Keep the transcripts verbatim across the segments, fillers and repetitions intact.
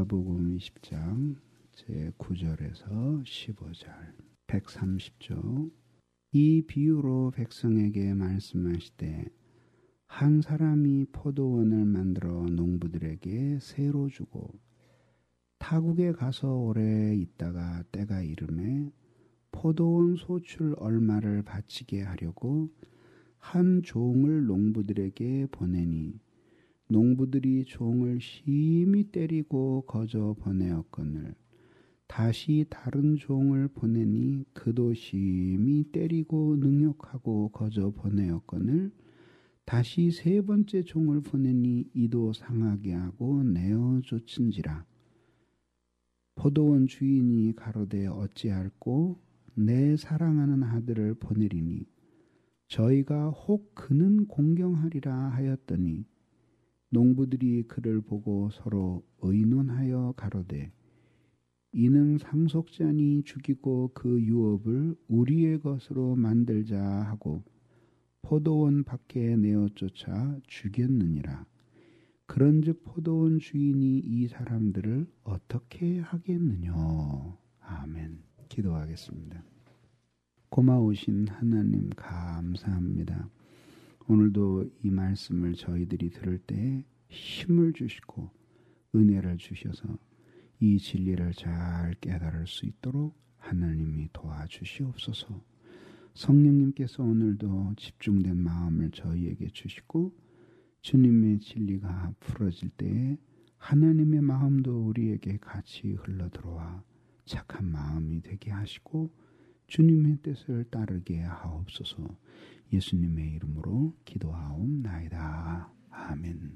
누가복음 이십 장 제구 절에서 십오 절 백삼십 조. 이 비유로 백성에게 말씀하시되 한 사람이 포도원을 만들어 농부들에게 새로 주고 타국에 가서 오래 있다가 때가 이르매 포도원 소출 얼마를 바치게 하려고 한 종을 농부들에게 보내니 농부들이 종을 심히 때리고 거저 보내었거늘 다시 다른 종을 보내니 그도 심히 때리고 능욕하고 거저 보내었거늘 다시 세 번째 종을 보내니 이도 상하게 하고 내어 쫓은지라. 포도원 주인이 가로되 어찌할꼬 내 사랑하는 아들을 보내리니 저희가 혹 그는 공경하리라 하였더니 농부들이 그를 보고 서로 의논하여 가로되 이는 상속자니 죽이고 그 유업을 우리의 것으로 만들자 하고 포도원 밖에 내어 쫓아 죽였느니라. 그런즉 포도원 주인이 이 사람들을 어떻게 하겠느냐. 아멘. 기도하겠습니다. 고마우신 하나님 감사합니다. 오늘도 이 말씀을 저희들이 들을 때 힘을 주시고 은혜를 주셔서 이 진리를 잘 깨달을 수 있도록 하나님이 도와주시옵소서. 성령님께서 오늘도 집중된 마음을 저희에게 주시고 주님의 진리가 풀어질 때에 하나님의 마음도 우리에게 같이 흘러들어와 착한 마음이 되게 하시고 주님의 뜻을 따르게 하옵소서. 예수님의 이름으로 기도하옵나이다. 아멘.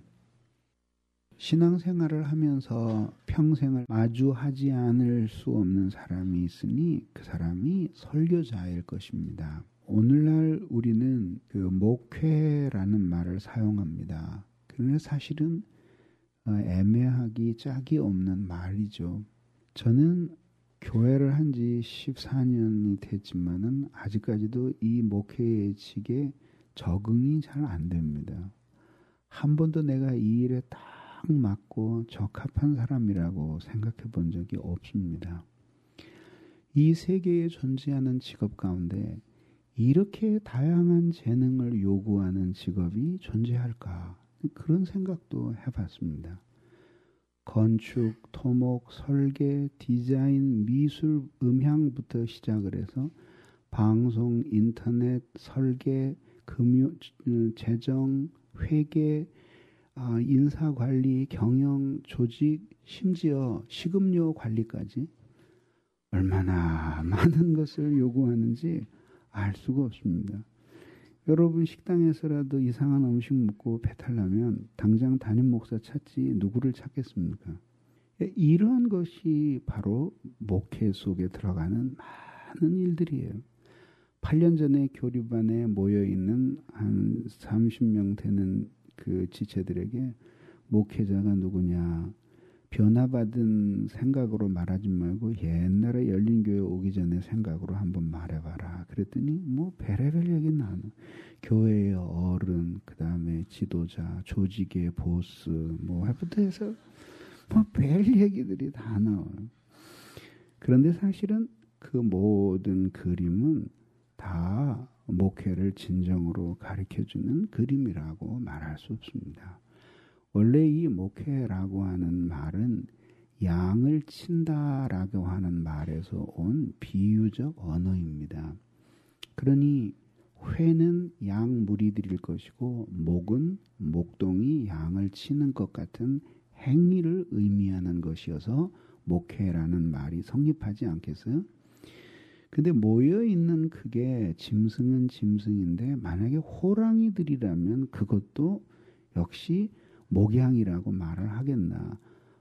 신앙생활을 하면서 평생을 마주하지 않을 수 없는 사람이 있으니 그 사람이 설교자일 것입니다. 오늘날 우리는 그 목회라는 말을 사용합니다. 그런데 사실은 애매하기 짝이 없는 말이죠. 저는 교회를 한 지 십사 년이 됐지만은 아직까지도 이 목회직에 적응이 잘 안 됩니다. 한 번도 내가 이 일에 딱 맞고 적합한 사람이라고 생각해 본 적이 없습니다. 이 세계에 존재하는 직업 가운데 이렇게 다양한 재능을 요구하는 직업이 존재할까? 그런 생각도 해봤습니다. 건축, 토목, 설계, 디자인, 미술, 음향부터 시작을 해서 방송, 인터넷, 설계, 금융, 재정, 회계, 인사관리, 경영, 조직, 심지어 식음료 관리까지 얼마나 많은 것을 요구하는지 알 수가 없습니다. 여러분 식당에서라도 이상한 음식 먹고 배탈 나면 당장 담임 목사 찾지 누구를 찾겠습니까? 이런 것이 바로 목회 속에 들어가는 많은 일들이에요. 팔 년 전에 교류반에 모여있는 한 삼십 명 되는 그 지체들에게 목회자가 누구냐 변화받은 생각으로 말하지 말고 옛날에 열린교회 오기 전에 생각으로 한번 말해봐라. 그랬더니 뭐 별의별 얘기 나눠. 교회의 어른, 그 다음에 지도자, 조직의 보스, 뭐 해부터 해서 뭐 별 얘기들이 다 나와요. 그런데 사실은 그 모든 그림은 다 목회를 진정으로 가르쳐주는 그림이라고 말할 수 없습니다. 원래 이 목회라고 하는 말은 양을 친다라고 하는 말에서 온 비유적 언어입니다. 그러니 회는 양 무리들일 것이고 목은 목동이 양을 치는 것 같은 행위를 의미하는 것이어서 목회라는 말이 성립하지 않겠어요? 근데 모여있는 그게 짐승은 짐승인데 만약에 호랑이들이라면 그것도 역시 목양이라고 말을 하겠나.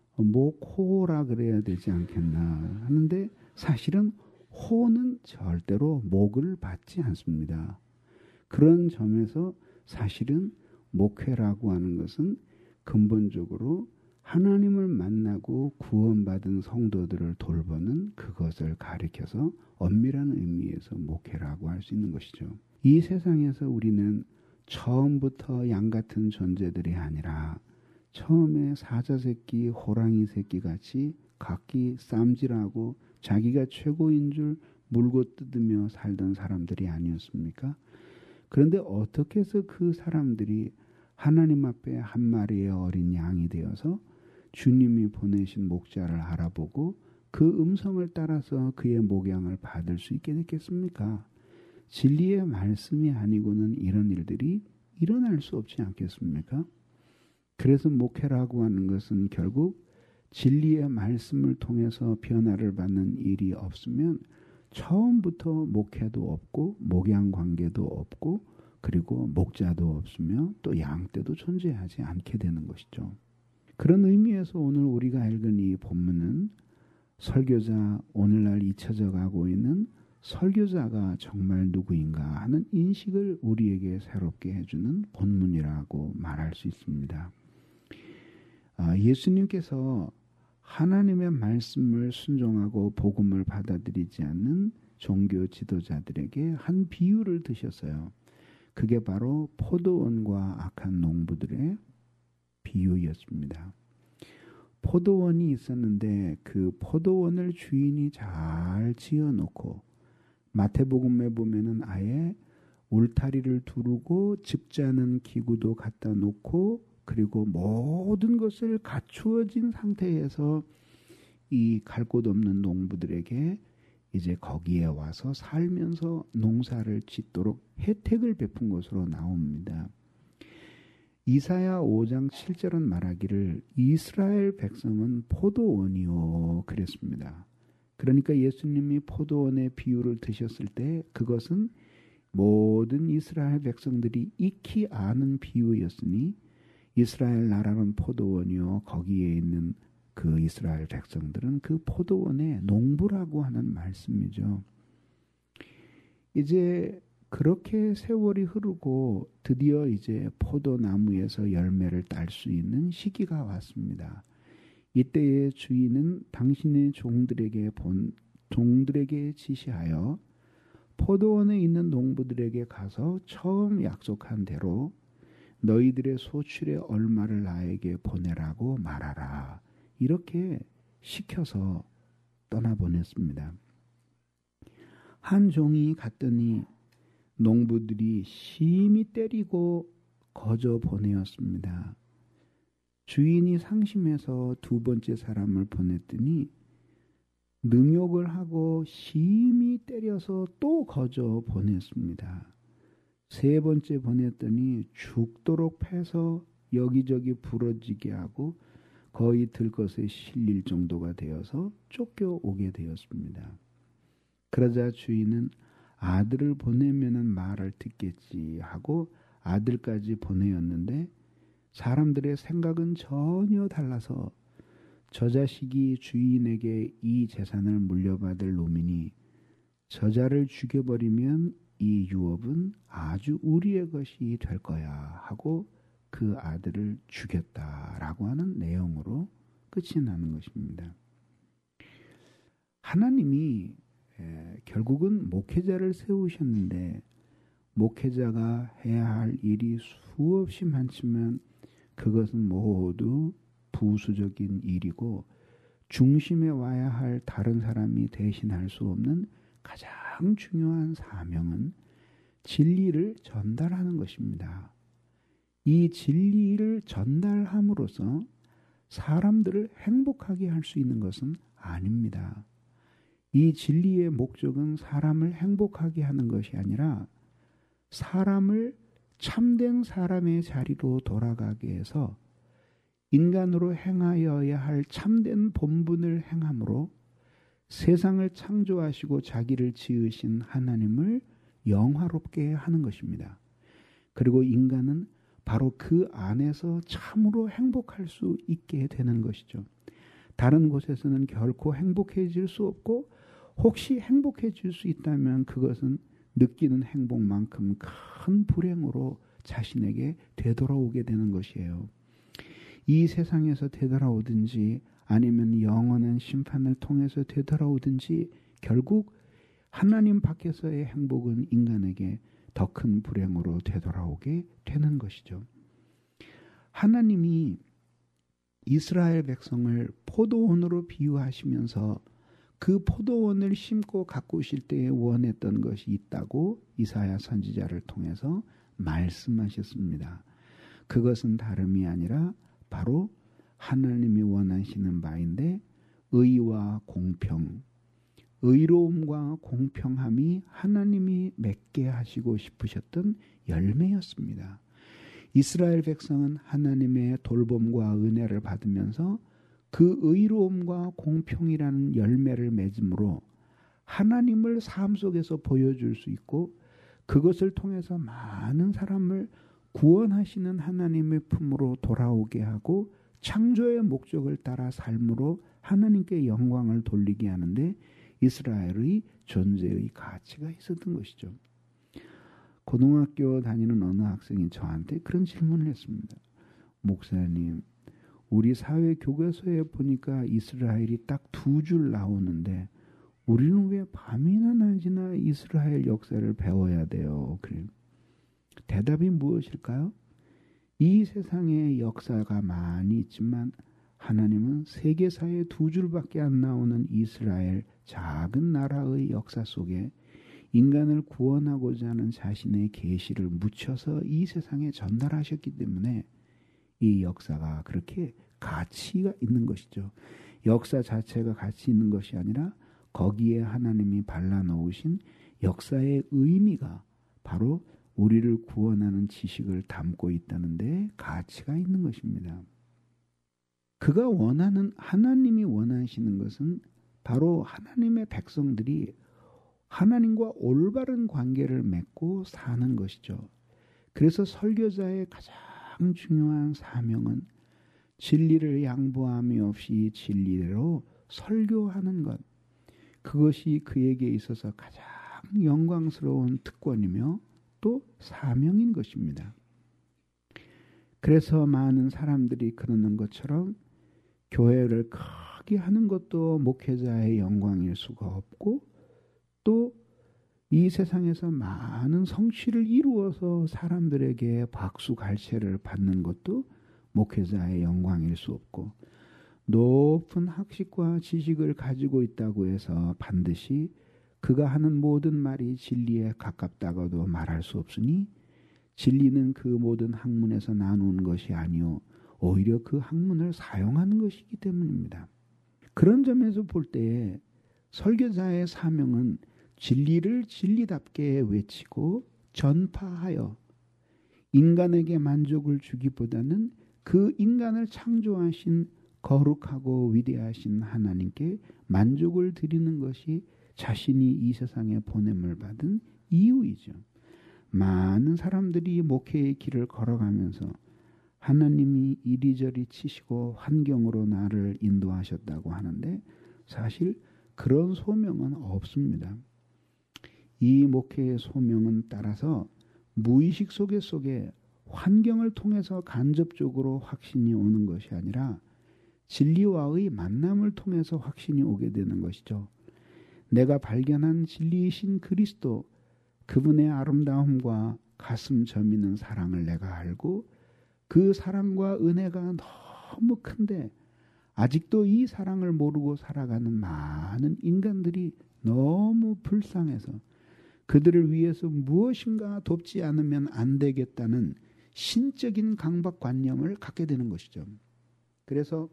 목호라 그래야 되지 않겠나 하는데 사실은 호는 절대로 목을 받지 않습니다. 그런 점에서 사실은 목회라고 하는 것은 근본적으로 하나님을 만나고 구원받은 성도들을 돌보는 그것을 가리켜서 엄밀한 의미에서 목회라고 할 수 있는 것이죠. 이 세상에서 우리는 처음부터 양 같은 존재들이 아니라 처음에 사자 새끼, 호랑이 새끼 같이 각기 쌈질하고 자기가 최고인 줄 물고 뜯으며 살던 사람들이 아니었습니까? 그런데 어떻게 해서 그 사람들이 하나님 앞에 한 마리의 어린 양이 되어서 주님이 보내신 목자를 알아보고 그 음성을 따라서 그의 목양을 받을 수 있게 됐겠습니까? 진리의 말씀이 아니고는 이런 일들이 일어날 수 없지 않겠습니까? 그래서 목회라고 하는 것은 결국 진리의 말씀을 통해서 변화를 받는 일이 없으면 처음부터 목회도 없고 목양 관계도 없고 그리고 목자도 없으며 또 양떼도 존재하지 않게 되는 것이죠. 그런 의미에서 오늘 우리가 읽은 이 본문은 설교자, 오늘날 잊혀져 가고 있는 설교자가 정말 누구인가 하는 인식을 우리에게 새롭게 해주는 본문이라고 말할 수 있습니다. 아, 예수님께서 하나님의 말씀을 순종하고 복음을 받아들이지 않는 종교 지도자들에게 한 비유를 드셨어요. 그게 바로 포도원과 악한 농부들의 비유였습니다. 포도원이 있었는데 그 포도원을 주인이 잘 지어놓고 마태복음에 보면은 아예 울타리를 두르고 즙자는 기구도 갖다 놓고 그리고 모든 것을 갖추어진 상태에서 이 갈 곳 없는 농부들에게 이제 거기에 와서 살면서 농사를 짓도록 혜택을 베푼 것으로 나옵니다. 이사야 오 장 칠 절은 말하기를 이스라엘 백성은 포도원이요 그랬습니다. 그러니까 예수님이 포도원의 비유를 드셨을 때 그것은 모든 이스라엘 백성들이 익히 아는 비유였으니 이스라엘 나라는 포도원이요 거기에 있는 그 이스라엘 백성들은 그 포도원의 농부라고 하는 말씀이죠. 이제 그렇게 세월이 흐르고 드디어 이제 포도나무에서 열매를 딸 수 있는 시기가 왔습니다. 이때의 주인은 당신의 종들에게 본 종들에게 지시하여 포도원에 있는 농부들에게 가서 처음 약속한 대로 너희들의 소출의 얼마를 나에게 보내라고 말하라. 이렇게 시켜서 떠나보냈습니다. 한 종이 갔더니 농부들이 심히 때리고 거저 보내었습니다. 주인이 상심해서 두 번째 사람을 보냈더니 능욕을 하고 심히 때려서 또 거저 보냈습니다. 세 번째 보냈더니 죽도록 패서 여기저기 부러지게 하고 거의 들것에 실릴 정도가 되어서 쫓겨오게 되었습니다. 그러자 주인은 아들을 보내면은 말을 듣겠지 하고 아들까지 보내었는데 사람들의 생각은 전혀 달라서 저 자식이 주인에게 이 재산을 물려받을 놈이니 저자를 죽여버리면 이 유업은 아주 우리의 것이 될 거야 하고 그 아들을 죽였다라고 하는 내용으로 끝이 나는 것입니다. 하나님이 에, 결국은 목회자를 세우셨는데 목회자가 해야 할 일이 수없이 많지만 그것은 모두 부수적인 일이고 중심에 와야 할 다른 사람이 대신할 수 없는 가장 중요한 사명은 진리를 전달하는 것입니다. 이 진리를 전달함으로써 사람들을 행복하게 할 수 있는 것은 아닙니다. 이 진리의 목적은 사람을 행복하게 하는 것이 아니라 사람을 참된 사람의 자리로 돌아가게 해서 인간으로 행하여야 할 참된 본분을 행함으로 세상을 창조하시고 자기를 지으신 하나님을 영화롭게 하는 것입니다. 그리고 인간은 바로 그 안에서 참으로 행복할 수 있게 되는 것이죠. 다른 곳에서는 결코 행복해질 수 없고 혹시 행복해질 수 있다면 그것은 느끼는 행복만큼 큰 불행으로 자신에게 되돌아오게 되는 것이에요. 이 세상에서 되돌아오든지 아니면 영원한 심판을 통해서 되돌아오든지 결국 하나님 밖에서의 행복은 인간에게 더 큰 불행으로 되돌아오게 되는 것이죠. 하나님이 이스라엘 백성을 포도원으로 비유하시면서 그 포도원을 심고 가꾸실 때에 원했던 것이 있다고 이사야 선지자를 통해서 말씀하셨습니다. 그것은 다름이 아니라 바로 하나님이 원하시는 바인데 의와 공평, 의로움과 공평함이 하나님이 맺게 하시고 싶으셨던 열매였습니다. 이스라엘 백성은 하나님의 돌봄과 은혜를 받으면서 그 의로움과 공평이라는 열매를 맺음으로 하나님을 삶 속에서 보여줄 수 있고 그것을 통해서 많은 사람을 구원하시는 하나님의 품으로 돌아오게 하고 창조의 목적을 따라 삶으로 하나님께 영광을 돌리게 하는데 이스라엘의 존재의 가치가 있었던 것이죠. 고등학교 다니는 어느 학생이 저한테 그런 질문을 했습니다. 목사님, 우리 사회 교과서에 보니까 이스라엘이 딱 두 줄 나오는데 우리는 왜 밤이나 낮이나 이스라엘 역사를 배워야 돼요? 그래요. 대답이 무엇일까요? 이 세상에 역사가 많이 있지만 하나님은 세계사에 두 줄밖에 안 나오는 이스라엘 작은 나라의 역사 속에 인간을 구원하고자 하는 자신의 계시를 묻혀서 이 세상에 전달하셨기 때문에 이 역사가 그렇게 가치가 있는 것이죠. 역사 자체가 가치 있는 것이 아니라 거기에 하나님이 발라놓으신 역사의 의미가 바로 우리를 구원하는 지식을 담고 있다는 데 가치가 있는 것입니다. 그가 원하는, 하나님이 원하시는 것은 바로 하나님의 백성들이 하나님과 올바른 관계를 맺고 사는 것이죠. 그래서 설교자의 가장 중요한 사명은 진리를 양보함이 없이 진리대로 설교하는 것. 그것이 그에게 있어서 가장 영광스러운 특권이며 또 사명인 것입니다. 그래서 많은 사람들이 그러는 것처럼 교회를 크게 하는 것도 목회자의 영광일 수가 없고 또 이 세상에서 많은 성취를 이루어서 사람들에게 박수 갈채를 받는 것도 목회자의 영광일 수 없고 높은 학식과 지식을 가지고 있다고 해서 반드시 그가 하는 모든 말이 진리에 가깝다고도 말할 수 없으니 진리는 그 모든 학문에서 나누는 것이 아니요 오히려 그 학문을 사용하는 것이기 때문입니다. 그런 점에서 볼 때에 설교자의 사명은 진리를 진리답게 외치고 전파하여 인간에게 만족을 주기보다는 그 인간을 창조하신 거룩하고 위대하신 하나님께 만족을 드리는 것이 자신이 이 세상에 보냄을 받은 이유이죠. 많은 사람들이 목회의 길을 걸어가면서 하나님이 이리저리 치시고 환경으로 나를 인도하셨다고 하는데 사실 그런 소명은 없습니다. 이 목회의 소명은 따라서 무의식 속에 속에 환경을 통해서 간접적으로 확신이 오는 것이 아니라 진리와의 만남을 통해서 확신이 오게 되는 것이죠. 내가 발견한 진리이신 그리스도, 그분의 아름다움과 가슴 저미는 사랑을 내가 알고 그 사랑과 은혜가 너무 큰데 아직도 이 사랑을 모르고 살아가는 많은 인간들이 너무 불쌍해서 그들을 위해서 무엇인가 돕지 않으면 안 되겠다는 신적인 강박관념을 갖게 되는 것이죠. 그래서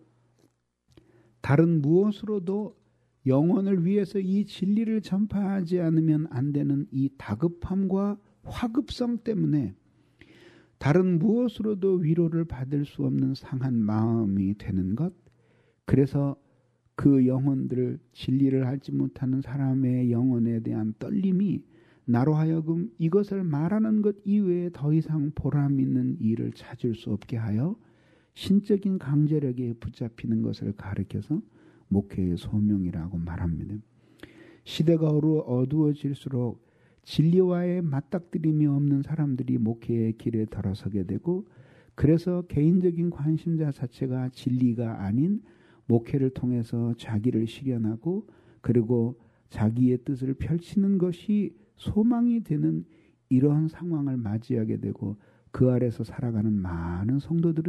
다른 무엇으로도 영혼을 위해서 이 진리를 전파하지 않으면 안 되는 이 다급함과 화급성 때문에 다른 무엇으로도 위로를 받을 수 없는 상한 마음이 되는 것, 그래서 그 영혼들을 진리를 알지 못하는 사람의 영혼에 대한 떨림이 나로 하여금 이것을 말하는 것 이외에 더 이상 보람 있는 일을 찾을 수 없게 하여 신적인 강제력에 붙잡히는 것을 가리켜서 목회의 소명이라고 말합니다. 시대가 어두워질수록 진리와의 맞닥뜨림이 없는 사람들이 목회의 길에 들어서게 되고 그래서 개인적인 관심자 자체가 진리가 아닌 목회를 통해서 자기를 실현하고 그리고 자기의 뜻을 펼치는 것이 소망이 되는 이러한 상황을 맞이하게 되고 그 아래서 살아가는 많은 성도들은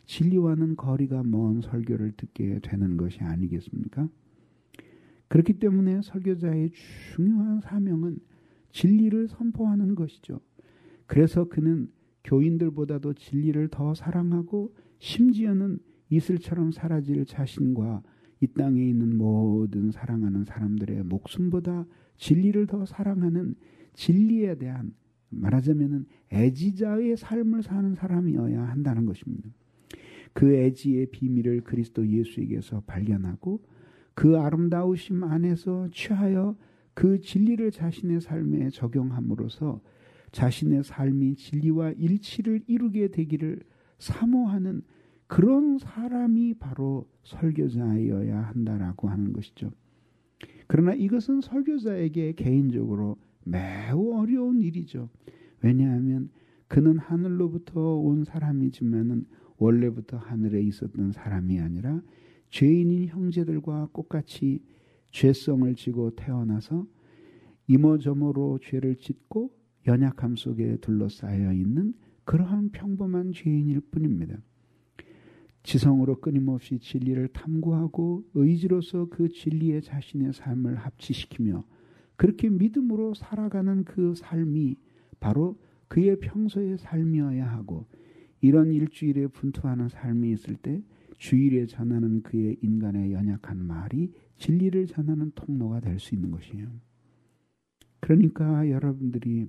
진리와는 거리가 먼 설교를 듣게 되는 것이 아니겠습니까? 그렇기 때문에 설교자의 중요한 사명은 진리를 선포하는 것이죠. 그래서 그는 교인들보다도 진리를 더 사랑하고 심지어는 이슬처럼 사라질 자신과 이 땅에 있는 모든 사랑하는 사람들의 목숨보다 진리를 더 사랑하는 진리에 대한 말하자면 애지자의 삶을 사는 사람이어야 한다는 것입니다. 그 애지의 비밀을 그리스도 예수에게서 발견하고 그 아름다우심 안에서 취하여 그 진리를 자신의 삶에 적용함으로써 자신의 삶이 진리와 일치를 이루게 되기를 사모하는 그런 사람이 바로 설교자여야 한다라고 하는 것이죠. 그러나 이것은 설교자에게 개인적으로 매우 어려운 일이죠. 왜냐하면 그는 하늘로부터 온 사람이지만은 원래부터 하늘에 있었던 사람이 아니라 죄인인 형제들과 똑같이 죄성을 지고 태어나서 이모저모로 죄를 짓고 연약함 속에 둘러싸여 있는 그러한 평범한 죄인일 뿐입니다. 지성으로 끊임없이 진리를 탐구하고 의지로서 그 진리에 자신의 삶을 합치시키며 그렇게 믿음으로 살아가는 그 삶이 바로 그의 평소의 삶이어야 하고, 이런 일주일에 분투하는 삶이 있을 때 주일에 전하는 그의 인간의 연약한 말이 진리를 전하는 통로가 될 수 있는 것이에요. 그러니까 여러분들이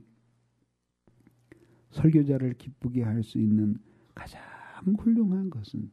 설교자를 기쁘게 할 수 있는 가장 훌륭한 것은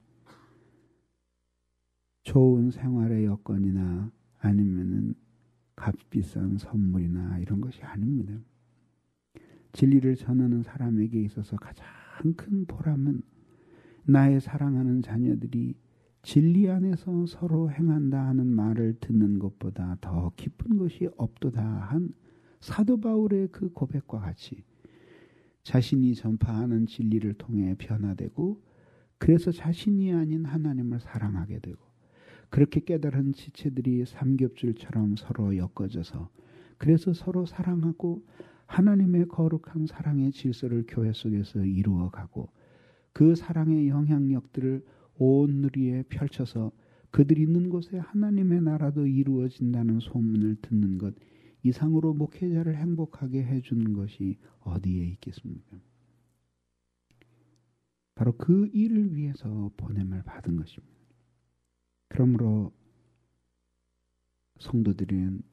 좋은 생활의 여건이나 아니면은 값비싼 선물이나 이런 것이 아닙니다. 진리를 전하는 사람에게 있어서 가장 큰 보람은 나의 사랑하는 자녀들이 진리 안에서 서로 행한다 하는 말을 듣는 것보다 더 기쁜 것이 없도다 한 사도 바울의 그 고백과 같이 자신이 전파하는 진리를 통해 변화되고, 그래서 자신이 아닌 하나님을 사랑하게 되고, 그렇게 깨달은 지체들이 삼겹줄처럼 서로 엮어져서 그래서 서로 사랑하고 하나님의 거룩한 사랑의 질서를 교회 속에서 이루어가고, 그 사랑의 영향력들을 온 누리에 펼쳐서 그들이 있는 곳에 하나님의 나라도 이루어진다는 소문을 듣는 것 이상으로 목회자를 행복하게 해주는 것이 어디에 있겠습니까? 바로 그 일을 위해서 보냄을 받은 것입니다. 그러므로 성도들은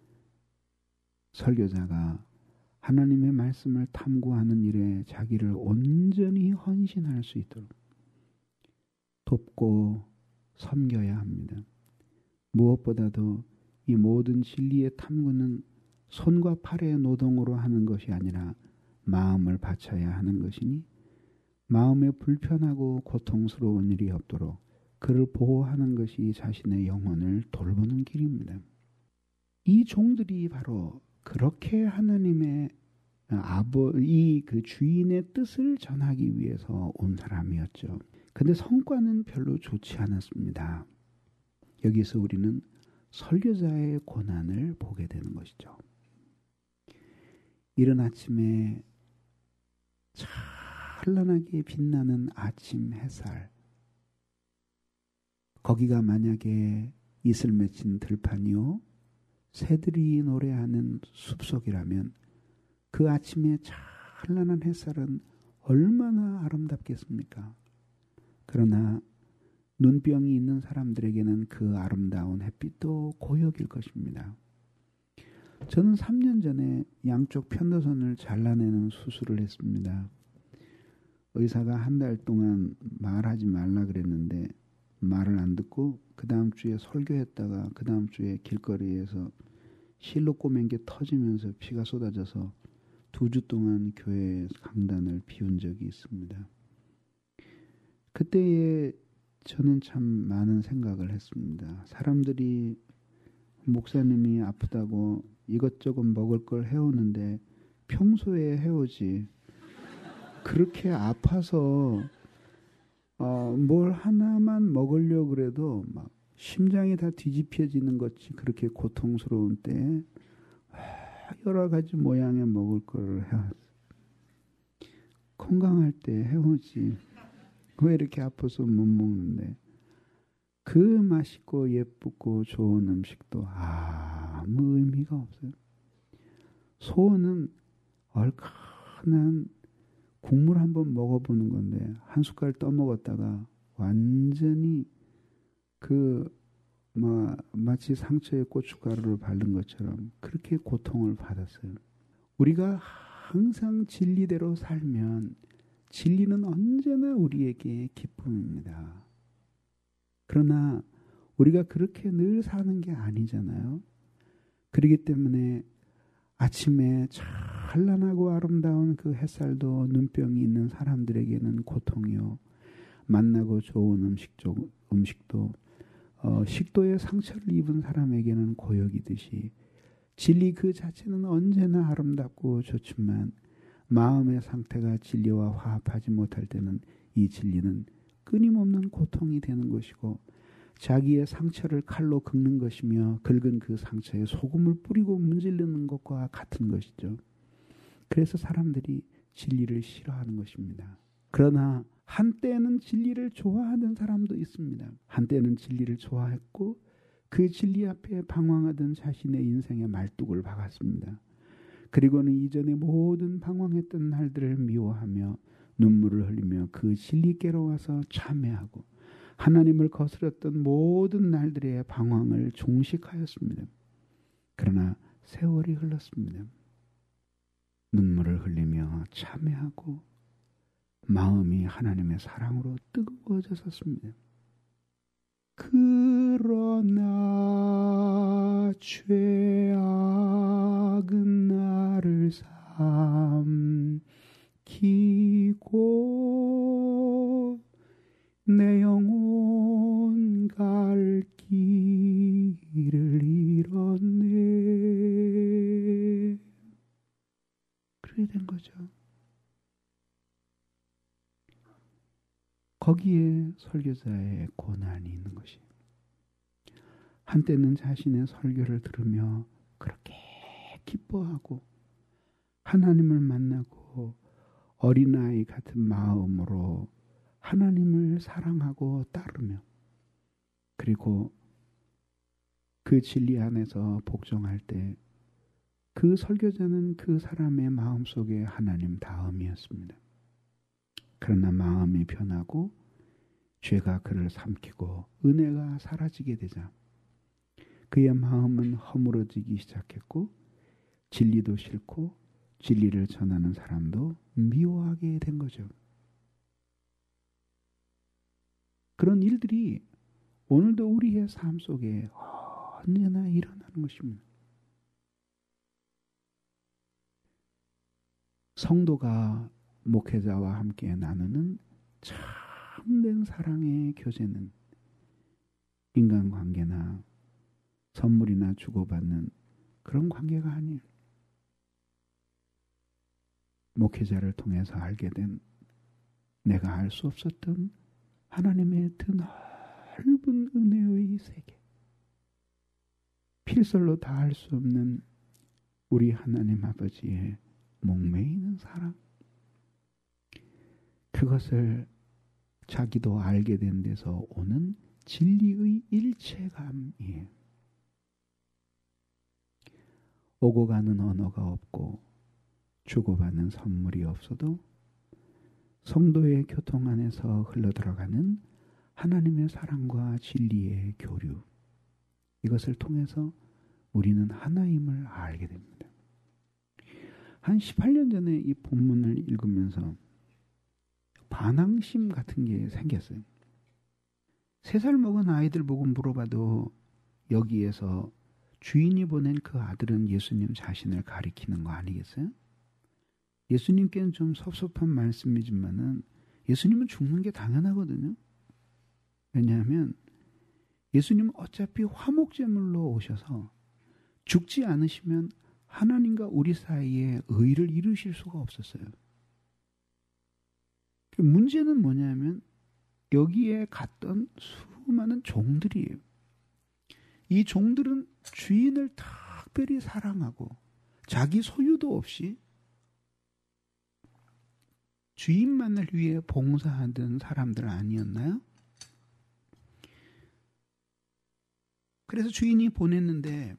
설교자가 하나님의 말씀을 탐구하는 일에 자기를 온전히 헌신할 수 있도록 돕고 섬겨야 합니다. 무엇보다도 이 모든 진리의 탐구는 손과 팔의 노동으로 하는 것이 아니라 마음을 바쳐야 하는 것이니, 마음에 불편하고 고통스러운 일이 없도록 그를 보호하는 것이 자신의 영혼을 돌보는 길입니다. 이 종들이 바로 그렇게 하나님의 아버 이 그 주인의 뜻을 전하기 위해서 온 사람이었죠. 근데 성과는 별로 좋지 않았습니다. 여기서 우리는 설교자의 고난을 보게 되는 것이죠. 이른 아침에 찬란하게 빛나는 아침 햇살, 거기가 만약에 이슬 맺힌 들판이요 새들이 노래하는 숲속이라면 그 아침에 찬란한 햇살은 얼마나 아름답겠습니까? 그러나 눈병이 있는 사람들에게는 그 아름다운 햇빛도 고역일 것입니다. 저는 삼 년 전에 양쪽 편도선을 잘라내는 수술을 했습니다. 의사가 한 달 동안 말하지 말라 그랬는데 말을 안 듣고 그 다음 주에 설교했다가 그 다음 주에 길거리에서 실로 꼬맨 게 터지면서 피가 쏟아져서 두 주 동안 교회 강단을 비운 적이 있습니다. 그때에 저는 참 많은 생각을 했습니다. 사람들이 목사님이 아프다고 이것저것 먹을 걸 해오는데 평소에 해오지, 그렇게 아파서 어, 뭘 하나만 먹으려고 그래도 막 심장이 다 뒤집혀지는 것이 그렇게 고통스러운 때 여러 가지 모양의 먹을 거를 해왔어. 건강할 때 해오지. 왜 이렇게 아파서 못 먹는데? 그 맛있고 예쁘고 좋은 음식도 아무 의미가 없어요. 소원은 얼큰한 국물 한번 먹어보는 건데 한 숟갈 떠먹었다가 완전히 그 뭐 마치 상처에 고춧가루를 바른 것처럼 그렇게 고통을 받았어요. 우리가 항상 진리대로 살면 진리는 언제나 우리에게 기쁨입니다. 그러나 우리가 그렇게 늘 사는 게 아니잖아요. 그렇기 때문에 아침에 찬란하고 아름다운 그 햇살도 눈병이 있는 사람들에게는 고통이요. 맛나고 좋은 음식도, 음식도 어, 식도에 상처를 입은 사람에게는 고역이듯이 진리 그 자체는 언제나 아름답고 좋지만 마음의 상태가 진리와 화합하지 못할 때는 이 진리는 끊임없는 고통이 되는 것이고 자기의 상처를 칼로 긁는 것이며 긁은 그 상처에 소금을 뿌리고 문지르는 것과 같은 것이죠. 그래서 사람들이 진리를 싫어하는 것입니다. 그러나 한때는 진리를 좋아하는 사람도 있습니다. 한때는 진리를 좋아했고 그 진리 앞에 방황하던 자신의 인생의 말뚝을 박았습니다. 그리고는 이전에 모든 방황했던 날들을 미워하며 눈물을 흘리며 그 진리께로 와서 참회하고 하나님을 거스렸던 모든 날들의 방황을 종식하였습니다. 그러나 세월이 흘렀습니다. 눈물을 흘리며 참회하고 마음이 하나님의 사랑으로 뜨거워졌었습니다. 그러나 죄악은 나를 삼키고 내 영혼 갈 길을 잃었네. 그렇게 된 거죠. 거기에 설교자의 고난이 있는 것이. 한때는 자신의 설교를 들으며 그렇게 기뻐하고 하나님을 만나고 어린아이 같은 마음으로 하나님을 사랑하고 따르며 그리고 그 진리 안에서 복종할 때 그 설교자는 그 사람의 마음속에 하나님 다음이었습니다. 그러나 마음이 변하고 죄가 그를 삼키고 은혜가 사라지게 되자 그의 마음은 허물어지기 시작했고 진리도 싫고 진리를 전하는 사람도 미워하게 된 거죠. 그런 일들이 오늘도 우리의 삶 속에 언제나 일어나는 것입니다. 성도가 목회자와 함께 나누는 참된 사랑의 교제는 인간관계나 선물이나 주고받는 그런 관계가 아니에요. 목회자를 통해서 알게 된 내가 알 수 없었던 하나님의 드‌넓은 은혜의 세계, 필설로 다 알 수 없는 우리 하나님 아버지의 목매이는 사랑, 그것을 자기도 알게 된 데서 오는 진리의 일체감이에요. 오고 가는 언어가 없고 주고받는 선물이 없어도 성도의 교통 안에서 흘러들어가는 하나님의 사랑과 진리의 교류, 이것을 통해서 우리는 하나임을 알게 됩니다. 한 십팔 년 전에 이 본문을 읽으면서 반항심 같은 게 생겼어요. 세 살 먹은 아이들 보고 물어봐도 여기에서 주인이 보낸 그 아들은 예수님 자신을 가리키는 거 아니겠어요? 예수님께는 좀 섭섭한 말씀이지만은 예수님은 죽는 게 당연하거든요. 왜냐하면 예수님은 어차피 화목제물로 오셔서 죽지 않으시면 하나님과 우리 사이에 의를 이루실 수가 없었어요. 문제는 뭐냐면 여기에 갔던 수많은 종들이에요. 이 종들은 주인을 특별히 사랑하고 자기 소유도 없이 주인만을 위해 봉사하던 사람들 아니었나요? 그래서 주인이 보냈는데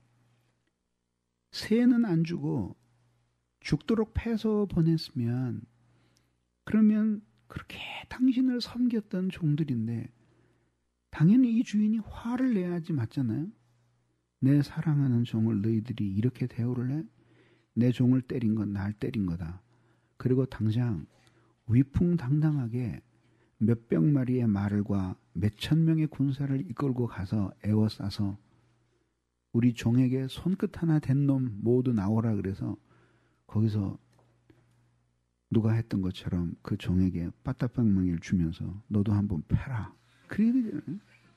새는 안 주고 죽도록 패서 보냈으면 그러면 그렇게 당신을 섬겼던 종들인데 당연히 이 주인이 화를 내야지 맞잖아요. 내 사랑하는 종을 너희들이 이렇게 대우를 해? 내 종을 때린 건 날 때린 거다. 그리고 당장 위풍당당하게 몇백 마리의 말과 몇천 명의 군사를 이끌고 가서 에워싸서 우리 종에게 손끝 하나 된 놈 모두 나오라 그래서 거기서 누가 했던 것처럼 그 종에게 빠따방망이를 주면서 너도 한번 패라. 그래야 되잖아요.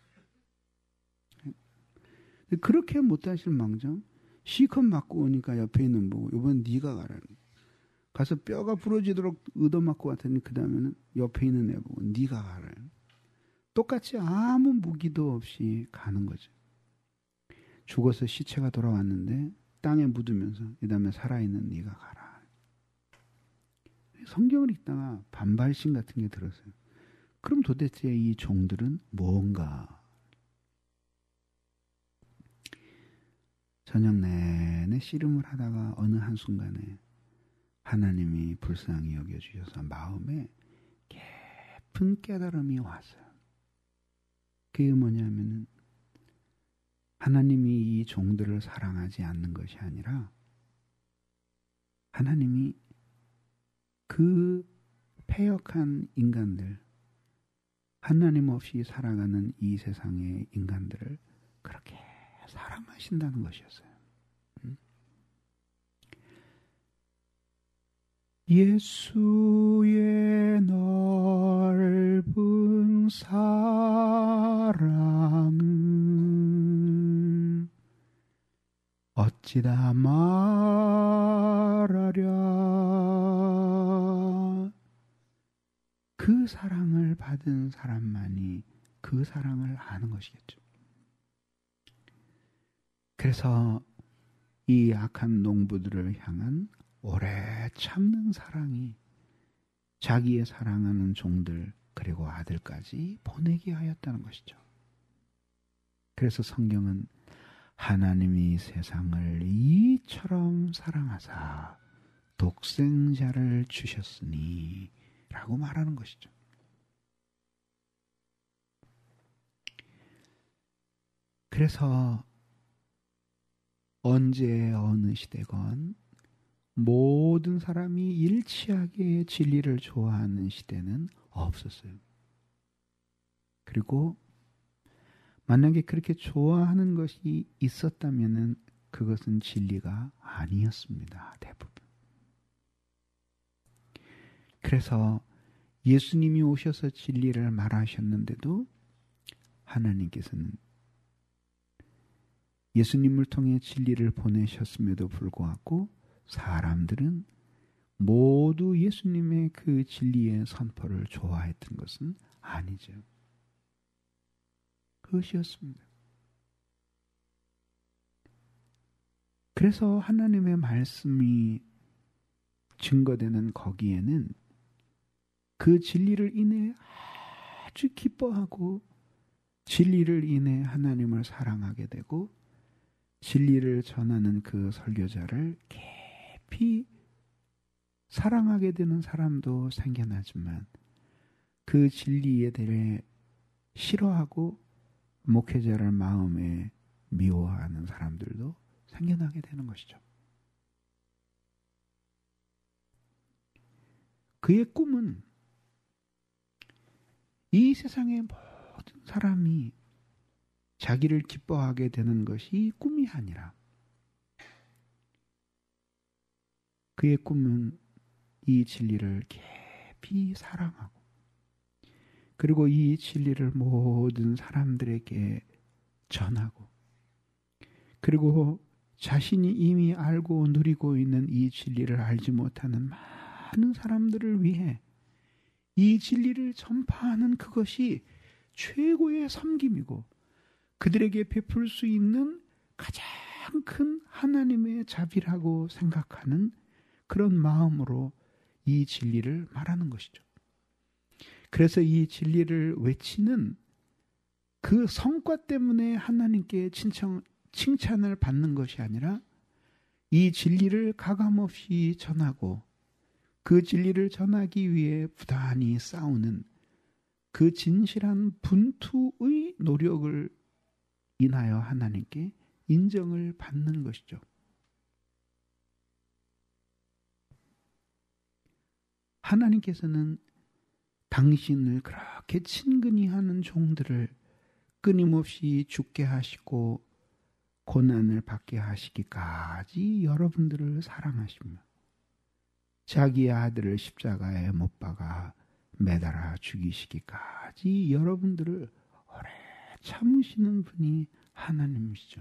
그렇게 못하실 망정 시컷 맞고 오니까 옆에 있는 보고 이번 네가 가라는 거예요. 가서 뼈가 부러지도록 얻어맞고 왔더니 그 다음에는 옆에 있는 애 보고 네가 가라. 똑같이 아무 무기도 없이 가는 거죠. 죽어서 시체가 돌아왔는데 땅에 묻으면서 그 다음에 살아있는 네가 가라. 성경을 읽다가 반발심 같은 게 들었어요. 그럼 도대체 이 종들은 뭔가? 저녁 내내 씨름을 하다가 어느 한순간에 하나님이 불쌍히 여겨주셔서 마음에 깊은 깨달음이 왔어요. 그게 뭐냐면은 하나님이 이 종들을 사랑하지 않는 것이 아니라 하나님이 그 패역한 인간들, 하나님 없이 살아가는 이 세상의 인간들을 그렇게 사랑하신다는 것이었어요. 음? 예수의 넓은 사랑은 어찌다 말하랴. 그 사랑을 받은 사람만이 그 사랑을 아는 것이겠죠. 그래서 이 악한 농부들을 향한 오래 참는 사랑이 자기의 사랑하는 종들 그리고 아들까지 보내게 하였다는 것이죠. 그래서 성경은 하나님이 세상을 이처럼 사랑하사 독생자를 주셨으니 라고 말하는 것이죠. 그래서 언제 어느 시대건 모든 사람이 일치하게 진리를 좋아하는 시대는 없었어요. 그리고 만약에 그렇게 좋아하는 것이 있었다면 그것은 진리가 아니었습니다. 대부분. 그래서 예수님이 오셔서 진리를 말하셨는데도 하나님께서는 예수님을 통해 진리를 보내셨음에도 불구하고 사람들은 모두 예수님의 그 진리의 선포를 좋아했던 것은 아니죠. 그것이었습니다. 그래서 하나님의 말씀이 증거되는 거기에는 그 진리를 인해 아주 기뻐하고 진리를 인해 하나님을 사랑하게 되고 진리를 전하는 그 설교자를 깊이 사랑하게 되는 사람도 생겨나지만 그 진리에 대해 싫어하고 목회자를 마음에 미워하는 사람들도 생겨나게 되는 것이죠. 그의 꿈은 이 세상의 모든 사람이 자기를 기뻐하게 되는 것이 꿈이 아니라 그의 꿈은 이 진리를 깊이 사랑하고 그리고 이 진리를 모든 사람들에게 전하고 그리고 자신이 이미 알고 누리고 있는 이 진리를 알지 못하는 많은 사람들을 위해 이 진리를 전파하는 그것이 최고의 섬김이고 그들에게 베풀 수 있는 가장 큰 하나님의 자비라고 생각하는 그런 마음으로 이 진리를 말하는 것이죠. 그래서 이 진리를 외치는 그 성과 때문에 하나님께 칭찬, 칭찬을 받는 것이 아니라 이 진리를 가감없이 전하고 그 진리를 전하기 위해 부단히 싸우는 그 진실한 분투의 노력을 인하여 하나님께 인정을 받는 것이죠. 하나님께서는 당신을 그렇게 친근히 하는 종들을 끊임없이 죽게 하시고 고난을 받게 하시기까지 여러분들을 사랑하시며 자기의 아들을 십자가에 못 박아 매달아 죽이시기까지 여러분들을 오래 참으시는 분이 하나님이시죠.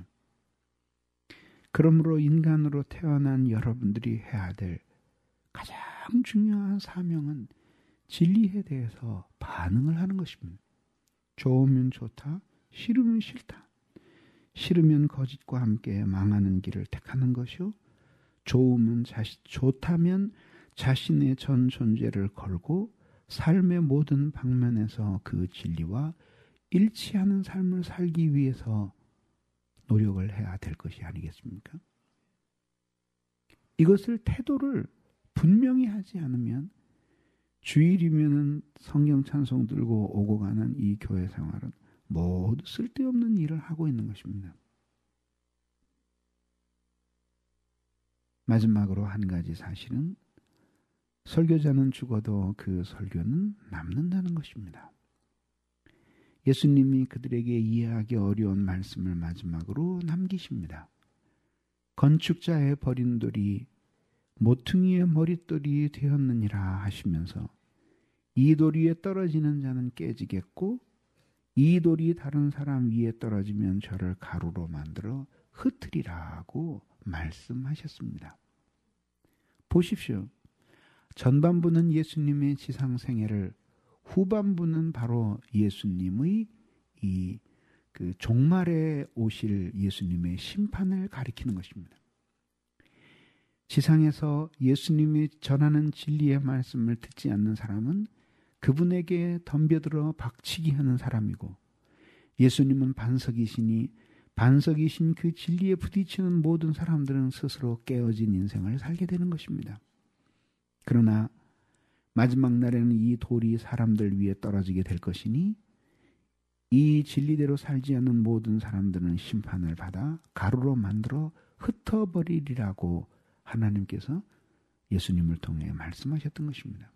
그러므로 인간으로 태어난 여러분들이 해야 될 가장 중요한 사명은 진리에 대해서 반응을 하는 것입니다. 좋으면 좋다, 싫으면 싫다. 싫으면 거짓과 함께 망하는 길을 택하는 것이요, 좋으면 자신, 좋다면 자신의 전 존재를 걸고 삶의 모든 방면에서 그 진리와 일치하는 삶을 살기 위해서 노력을 해야 될 것이 아니겠습니까? 이것을 태도를 분명히 하지 않으면 주일이면은 성경 찬송 들고 오고 가는 이 교회 생활은 모두 쓸데없는 일을 하고 있는 것입니다. 마지막으로 한 가지 사실은 설교자는 죽어도 그 설교는 남는다는 것입니다. 예수님이 그들에게 이해하기 어려운 말씀을 마지막으로 남기십니다. 건축자의 버린 돌이 모퉁이의 머릿돌이 되었느니라 하시면서 이 돌 위에 떨어지는 자는 깨지겠고 이 돌이 다른 사람 위에 떨어지면 저를 가루로 만들어 흩으리라고 말씀하셨습니다. 보십시오. 전반부는 예수님의 지상생애를, 후반부는 바로 예수님의 이 그 종말에 오실 예수님의 심판을 가리키는 것입니다. 지상에서 예수님이 전하는 진리의 말씀을 듣지 않는 사람은 그분에게 덤벼들어 박치기 하는 사람이고, 예수님은 반석이시니 반석이신 그 진리에 부딪히는 모든 사람들은 스스로 깨어진 인생을 살게 되는 것입니다. 그러나 마지막 날에는 이 돌이 사람들 위에 떨어지게 될 것이니 이 진리대로 살지 않는 모든 사람들은 심판을 받아 가루로 만들어 흩어버리리라고 하나님께서 예수님을 통해 말씀하셨던 것입니다.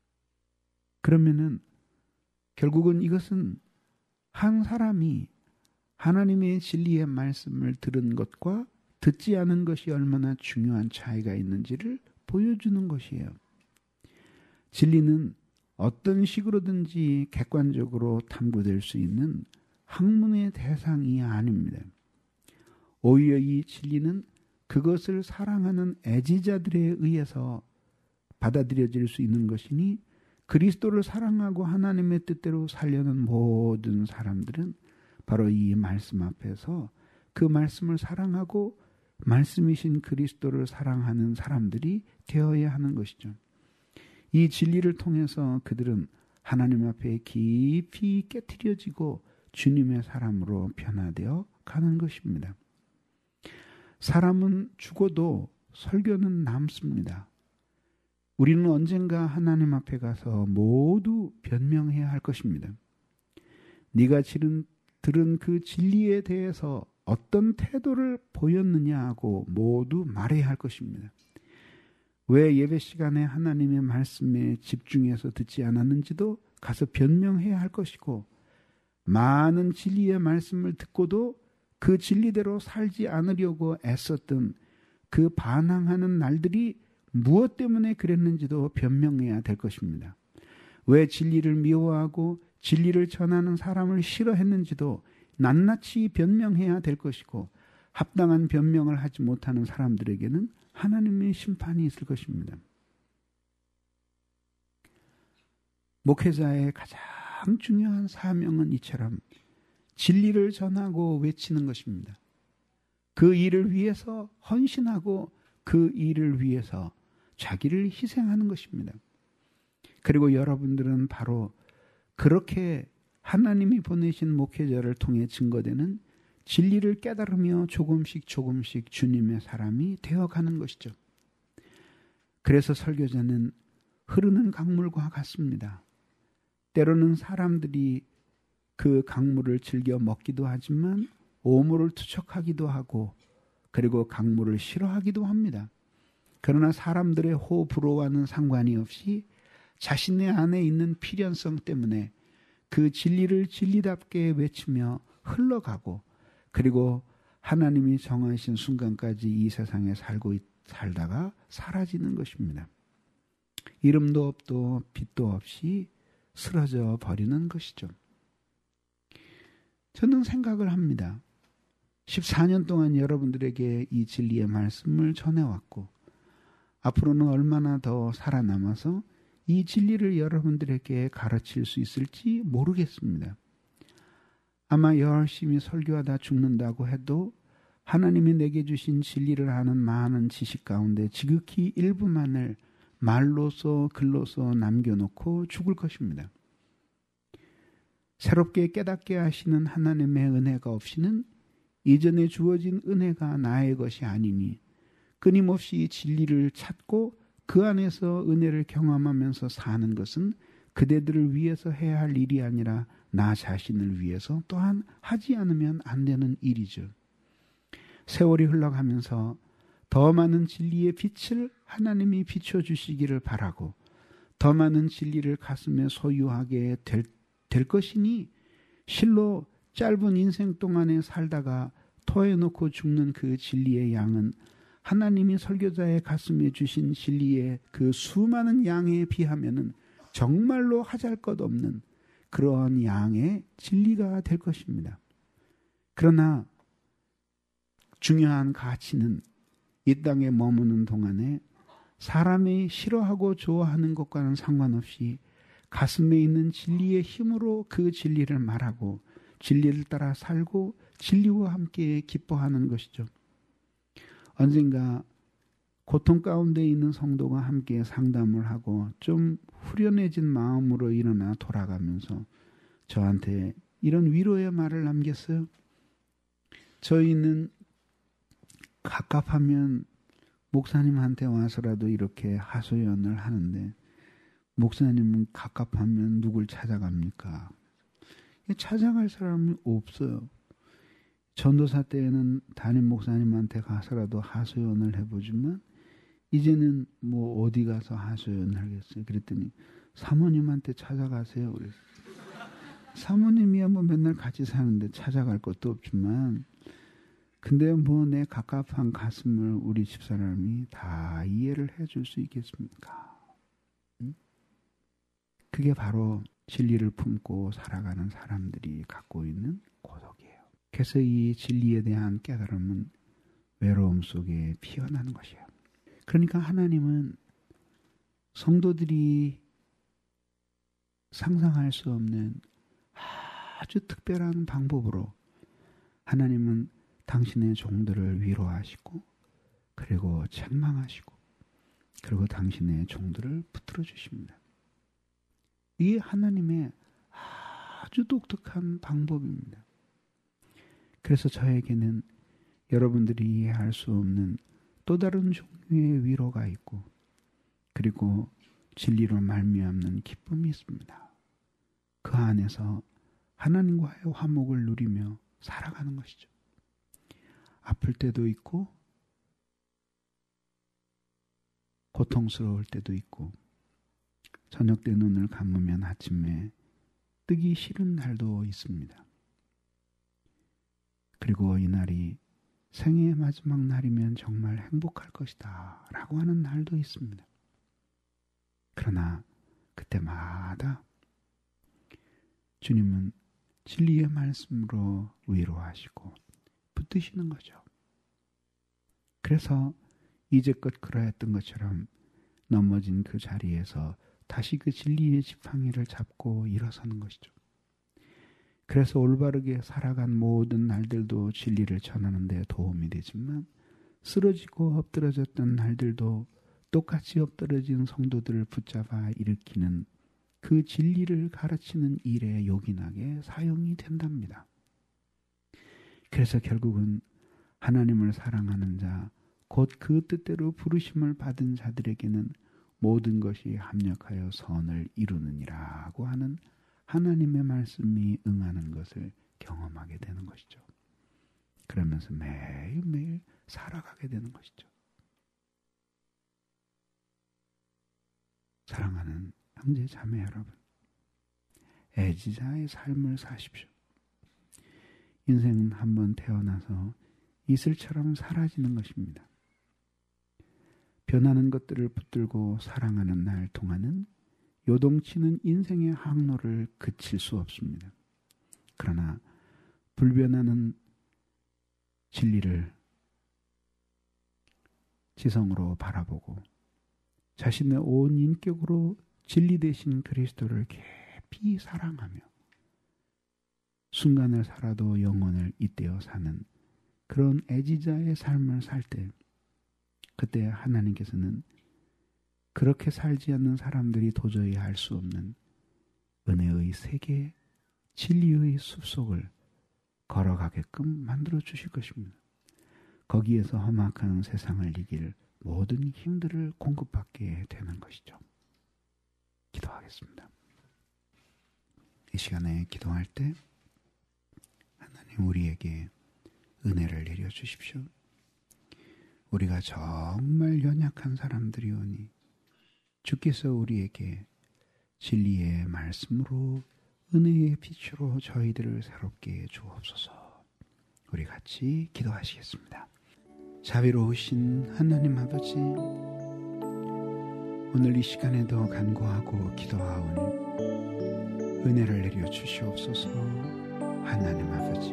그러면은 결국은 이것은 한 사람이 하나님의 진리의 말씀을 들은 것과 듣지 않은 것이 얼마나 중요한 차이가 있는지를 보여주는 것이에요. 진리는 어떤 식으로든지 객관적으로 탐구될 수 있는 학문의 대상이 아닙니다. 오히려 이 진리는 그것을 사랑하는 애지자들에 의해서 받아들여질 수 있는 것이니 그리스도를 사랑하고 하나님의 뜻대로 살려는 모든 사람들은 바로 이 말씀 앞에서 그 말씀을 사랑하고 말씀이신 그리스도를 사랑하는 사람들이 되어야 하는 것이죠. 이 진리를 통해서 그들은 하나님 앞에 깊이 깨트려지고 주님의 사람으로 변화되어 가는 것입니다. 사람은 죽어도 설교는 남습니다. 우리는 언젠가 하나님 앞에 가서 모두 변명해야 할 것입니다. 네가 지른, 들은 그 진리에 대해서 어떤 태도를 보였느냐 하고 모두 말해야 할 것입니다. 왜 예배 시간에 하나님의 말씀에 집중해서 듣지 않았는지도 가서 변명해야 할 것이고, 많은 진리의 말씀을 듣고도 그 진리대로 살지 않으려고 애썼던 그 반항하는 날들이 무엇 때문에 그랬는지도 변명해야 될 것입니다. 왜 진리를 미워하고 진리를 전하는 사람을 싫어했는지도 낱낱이 변명해야 될 것이고, 합당한 변명을 하지 못하는 사람들에게는 하나님의 심판이 있을 것입니다. 목회자의 가장 중요한 사명은 이처럼 진리를 전하고 외치는 것입니다. 그 일을 위해서 헌신하고 그 일을 위해서 자기를 희생하는 것입니다. 그리고 여러분들은 바로 그렇게 하나님이 보내신 목회자를 통해 증거되는 진리를 깨달으며 조금씩 조금씩 주님의 사람이 되어가는 것이죠. 그래서 설교자는 흐르는 강물과 같습니다. 때로는 사람들이 그 강물을 즐겨 먹기도 하지만 오물을 투척하기도 하고 그리고 강물을 싫어하기도 합니다. 그러나 사람들의 호불호와는 상관이 없이 자신의 안에 있는 필연성 때문에 그 진리를 진리답게 외치며 흘러가고 그리고 하나님이 정하신 순간까지 이 세상에 살고 있, 살다가 사라지는 것입니다. 이름도 없도 빛도 없이 쓰러져 버리는 것이죠. 저는 생각을 합니다. 십사 년 동안 여러분들에게 이 진리의 말씀을 전해왔고 앞으로는 얼마나 더 살아남아서 이 진리를 여러분들에게 가르칠 수 있을지 모르겠습니다. 아마 열심히 설교하다 죽는다고 해도 하나님이 내게 주신 진리를 아는 많은 지식 가운데 지극히 일부만을 말로서 글로서 남겨놓고 죽을 것입니다. 새롭게 깨닫게 하시는 하나님의 은혜가 없이는 이전에 주어진 은혜가 나의 것이 아니니 끊임없이 진리를 찾고 그 안에서 은혜를 경험하면서 사는 것은 그대들을 위해서 해야 할 일이 아니라 나 자신을 위해서 또한 하지 않으면 안 되는 일이죠. 세월이 흘러가면서 더 많은 진리의 빛을 하나님이 비춰주시기를 바라고 더 많은 진리를 가슴에 소유하게 될, 될 것이니 실로 짧은 인생 동안에 살다가 토해놓고 죽는 그 진리의 양은 하나님이 설교자의 가슴에 주신 진리의 그 수많은 양에 비하면은 정말로 하잘것없는 그러한 양의 진리가 될 것입니다. 그러나 중요한 가치는 이 땅에 머무는 동안에 사람이 싫어하고 좋아하는 것과는 상관없이 가슴에 있는 진리의 힘으로 그 진리를 말하고 진리를 따라 살고 진리와 함께 기뻐하는 것이죠. 언젠가 고통 가운데 있는 성도가 함께 상담을 하고 좀 후련해진 마음으로 일어나 돌아가면서 저한테 이런 위로의 말을 남겼어요. 저희는 갑갑하면 목사님한테 와서라도 이렇게 하소연을 하는데 목사님은 갑갑하면 누굴 찾아갑니까? 찾아갈 사람이 없어요. 전도사 때에는 담임 목사님한테 가서라도 하소연을 해보지만 이제는 뭐 어디 가서 하소연을 하겠어요. 그랬더니 사모님한테 찾아가세요. 그래서 사모님이야 뭐 맨날 같이 사는데 찾아갈 것도 없지만 근데 뭐 내 갑갑한 가슴을 우리 집사람이 다 이해를 해줄 수 있겠습니까? 응? 그게 바로 진리를 품고 살아가는 사람들이 갖고 있는 고독이에요. 그래서 이 진리에 대한 깨달음은 외로움 속에 피어나는 것이에요. 그러니까 하나님은 성도들이 상상할 수 없는 아주 특별한 방법으로 하나님은 당신의 종들을 위로하시고 그리고 책망하시고 그리고 당신의 종들을 붙들어 주십니다. 이게 하나님의 아주 독특한 방법입니다. 그래서 저에게는 여러분들이 이해할 수 없는 또 다른 종류의 위로가 있고 그리고 진리로 말미암는 기쁨이 있습니다. 그 안에서 하나님과의 화목을 누리며 살아가는 것이죠. 아플 때도 있고 고통스러울 때도 있고 저녁 때 눈을 감으면 아침에 뜨기 싫은 날도 있습니다. 그리고 이 날이 생애의 마지막 날이면 정말 행복할 것이다 라고 하는 날도 있습니다. 그러나 그때마다 주님은 진리의 말씀으로 위로하시고 붙드시는 거죠. 그래서 이제껏 그러했던 것처럼 넘어진 그 자리에서 다시 그 진리의 지팡이를 잡고 일어서는 것이죠. 그래서 올바르게 살아간 모든 날들도 진리를 전하는 데 도움이 되지만 쓰러지고 엎드러졌던 날들도 똑같이 엎드러진 성도들을 붙잡아 일으키는 그 진리를 가르치는 일에 요긴하게 사용이 된답니다. 그래서 결국은 하나님을 사랑하는 자, 곧 그 뜻대로 부르심을 받은 자들에게는 모든 것이 합력하여 선을 이루느니라고 하는 하나님의 말씀이 응하는 것을 경험하게 되는 것이죠. 그러면서 매일매일 살아가게 되는 것이죠. 사랑하는 형제 자매 여러분, 애지자의 삶을 사십시오. 인생은 한번 태어나서 이슬처럼 사라지는 것입니다. 변하는 것들을 붙들고 사랑하는 날 동안은 요동치는 인생의 항로를 그칠 수 없습니다. 그러나 불변하는 진리를 지성으로 바라보고 자신의 온 인격으로 진리 되신 그리스도를 깊이 사랑하며 순간을 살아도 영혼을 잇대어 사는 그런 애지자의 삶을 살 때, 그때 하나님께서는 그렇게 살지 않는 사람들이 도저히 알 수 없는 은혜의 세계, 진리의 숲속을 걸어가게끔 만들어 주실 것입니다. 거기에서 험악한 세상을 이길 모든 힘들을 공급받게 되는 것이죠. 기도하겠습니다. 이 시간에 기도할 때 하나님 우리에게 은혜를 내려 주십시오. 우리가 정말 연약한 사람들이오니 주께서 우리에게 진리의 말씀으로 은혜의 빛으로 저희들을 새롭게 주옵소서. 우리 같이 기도하시겠습니다. 자비로우신 하나님 아버지, 오늘 이 시간에도 간구하고 기도하오니 은혜를 내려 주시옵소서. 하나님 아버지,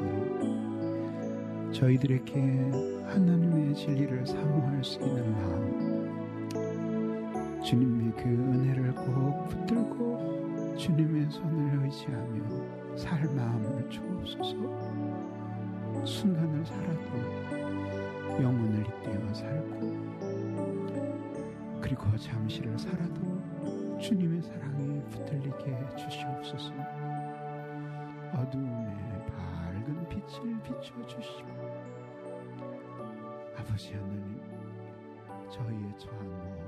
저희들에게 하나님의 진리를 사모할 수 있는 마음, 주님의 그 은혜를 꼭 붙들고 주님의 손을 의지하며 살 마음을 주옵소서. 순간을 살아도 영혼을 잇대어 살고, 그리고 잠시를 살아도 주님의 사랑에 붙들리게 해주시옵소서. 어두움에 밝은 빛을 비춰주시고, 아버지 하나님, 저희의 처한